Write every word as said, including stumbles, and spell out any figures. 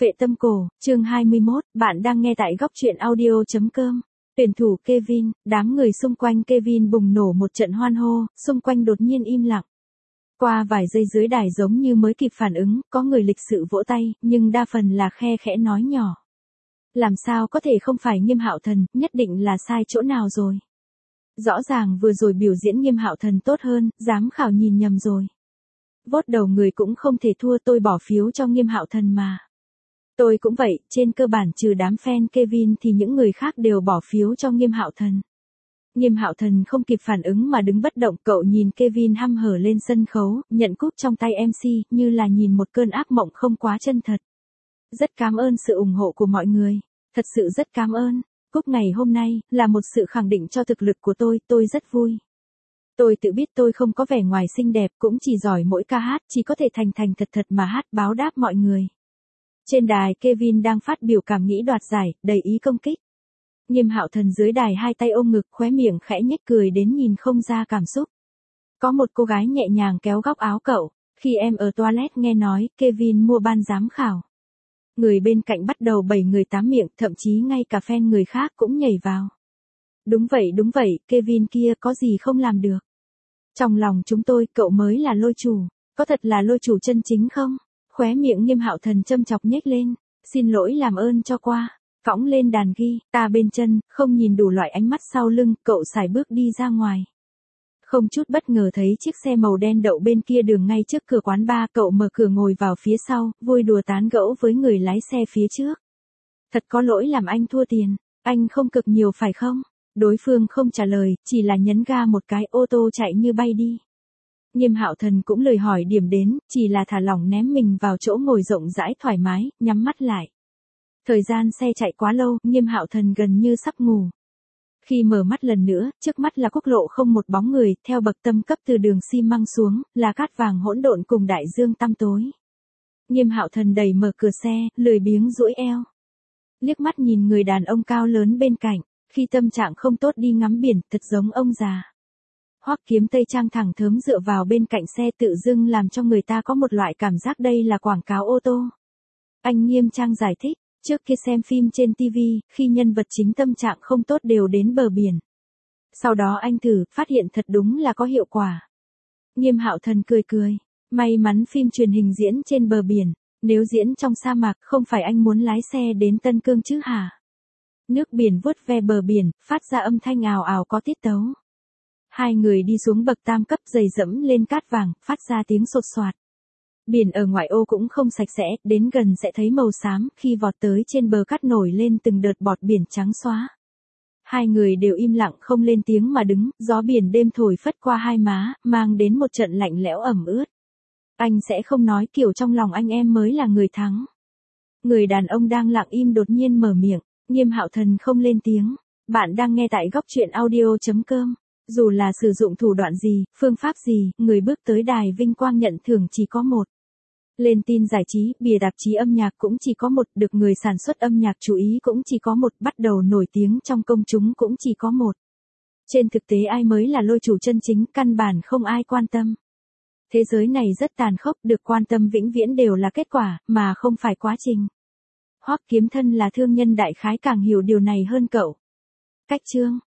Phệ tâm cổ, chương hai mươi mốt, bạn đang nghe tại góc truyện audio chấm com. Tuyển thủ Kevin, đám người xung quanh Kevin bùng nổ một trận hoan hô, xung quanh đột nhiên im lặng. Qua vài giây dưới đài giống như mới kịp phản ứng, có người lịch sự vỗ tay, nhưng đa phần là khe khẽ nói nhỏ. Làm sao có thể không phải Nghiêm Hạo Thần, nhất định là sai chỗ nào rồi. Rõ ràng vừa rồi biểu diễn Nghiêm Hạo Thần tốt hơn, giám khảo nhìn nhầm rồi. Vốt đầu người cũng không thể thua, tôi bỏ phiếu cho Nghiêm Hạo Thần mà. Tôi cũng vậy, trên cơ bản trừ đám fan Kevin thì những người khác đều bỏ phiếu cho Nghiêm Hạo Thần. Nghiêm Hạo Thần không kịp phản ứng mà đứng bất động, cậu nhìn Kevin hăm hở lên sân khấu, nhận cúp trong tay em xê, như là nhìn một cơn ác mộng không quá chân thật. Rất cảm ơn sự ủng hộ của mọi người, thật sự rất cảm ơn. Cúp ngày hôm nay là một sự khẳng định cho thực lực của tôi, tôi rất vui. Tôi tự biết tôi không có vẻ ngoài xinh đẹp, cũng chỉ giỏi mỗi ca hát, chỉ có thể thành thành thật thật mà hát báo đáp mọi người. Trên đài Kevin đang phát biểu cảm nghĩ đoạt giải, đầy ý công kích. Nghiêm Hạo Thần dưới đài hai tay ôm ngực, khóe miệng khẽ nhếch cười đến nhìn không ra cảm xúc. Có một cô gái nhẹ nhàng kéo góc áo cậu, khi em ở toilet nghe nói Kevin mua ban giám khảo. Người bên cạnh bắt đầu bảy người tám miệng, thậm chí ngay cả fan người khác cũng nhảy vào. Đúng vậy đúng vậy, Kevin kia có gì không làm được. Trong lòng chúng tôi, cậu mới là lôi chủ, có thật là lôi chủ chân chính không? Khóe miệng Nghiêm Hạo Thần châm chọc nhếch lên, xin lỗi làm ơn cho qua, cõng lên đàn ghi, ta bên chân, không nhìn đủ loại ánh mắt sau lưng, cậu sải bước đi ra ngoài. Không chút bất ngờ thấy chiếc xe màu đen đậu bên kia đường ngay trước cửa quán bar, cậu mở cửa ngồi vào phía sau, vui đùa tán gẫu với người lái xe phía trước. Thật có lỗi làm anh thua tiền, anh không cực nhiều phải không? Đối phương không trả lời, chỉ là nhấn ga một cái, ô tô chạy như bay đi. Nghiêm Hạo Thần cũng lời hỏi điểm đến, chỉ là thả lỏng ném mình vào chỗ ngồi rộng rãi thoải mái, nhắm mắt lại. Thời gian xe chạy quá lâu, Nghiêm Hạo Thần gần như sắp ngủ. Khi mở mắt lần nữa, trước mắt là quốc lộ không một bóng người, theo bậc tâm cấp từ đường xi măng xuống, là cát vàng hỗn độn cùng đại dương tăm tối. Nghiêm Hạo Thần đẩy mở cửa xe, lười biếng duỗi eo. Liếc mắt nhìn người đàn ông cao lớn bên cạnh, khi tâm trạng không tốt đi ngắm biển, thật giống ông già. Hoắc Kiếm Tây trang thẳng thớm dựa vào bên cạnh xe tự dưng làm cho người ta có một loại cảm giác đây là quảng cáo ô tô. Anh Nghiêm Trang giải thích, trước kia xem phim trên ti vi, khi nhân vật chính tâm trạng không tốt đều đến bờ biển. Sau đó anh thử, phát hiện thật đúng là có hiệu quả. Nghiêm Hạo Thần cười cười, may mắn phim truyền hình diễn trên bờ biển, nếu diễn trong sa mạc không phải anh muốn lái xe đến Tân Cương chứ hả? Nước biển vuốt ve bờ biển, phát ra âm thanh ào ào có tiết tấu. Hai người đi xuống bậc tam cấp, giày dẫm lên cát vàng, phát ra tiếng sột soạt. Biển ở ngoại ô cũng không sạch sẽ, đến gần sẽ thấy màu xám, khi vọt tới trên bờ cát nổi lên từng đợt bọt biển trắng xóa. Hai người đều im lặng không lên tiếng mà đứng, gió biển đêm thổi phất qua hai má, mang đến một trận lạnh lẽo ẩm ướt. Anh sẽ không nói kiểu trong lòng anh em mới là người thắng. Người đàn ông đang lặng im đột nhiên mở miệng, Nghiêm Hạo Thần không lên tiếng. Bạn đang nghe tại góc truyện audio chấm com. Dù là sử dụng thủ đoạn gì, phương pháp gì, người bước tới đài vinh quang nhận thưởng chỉ có một. Lên tin giải trí, bìa tạp chí âm nhạc cũng chỉ có một, được người sản xuất âm nhạc chú ý cũng chỉ có một, bắt đầu nổi tiếng trong công chúng cũng chỉ có một. Trên thực tế ai mới là lôi chủ chân chính, căn bản không ai quan tâm. Thế giới này rất tàn khốc, được quan tâm vĩnh viễn đều là kết quả, mà không phải quá trình. Hoắc Kiếm Thân là thương nhân đại khái càng hiểu điều này hơn cậu. Cách chương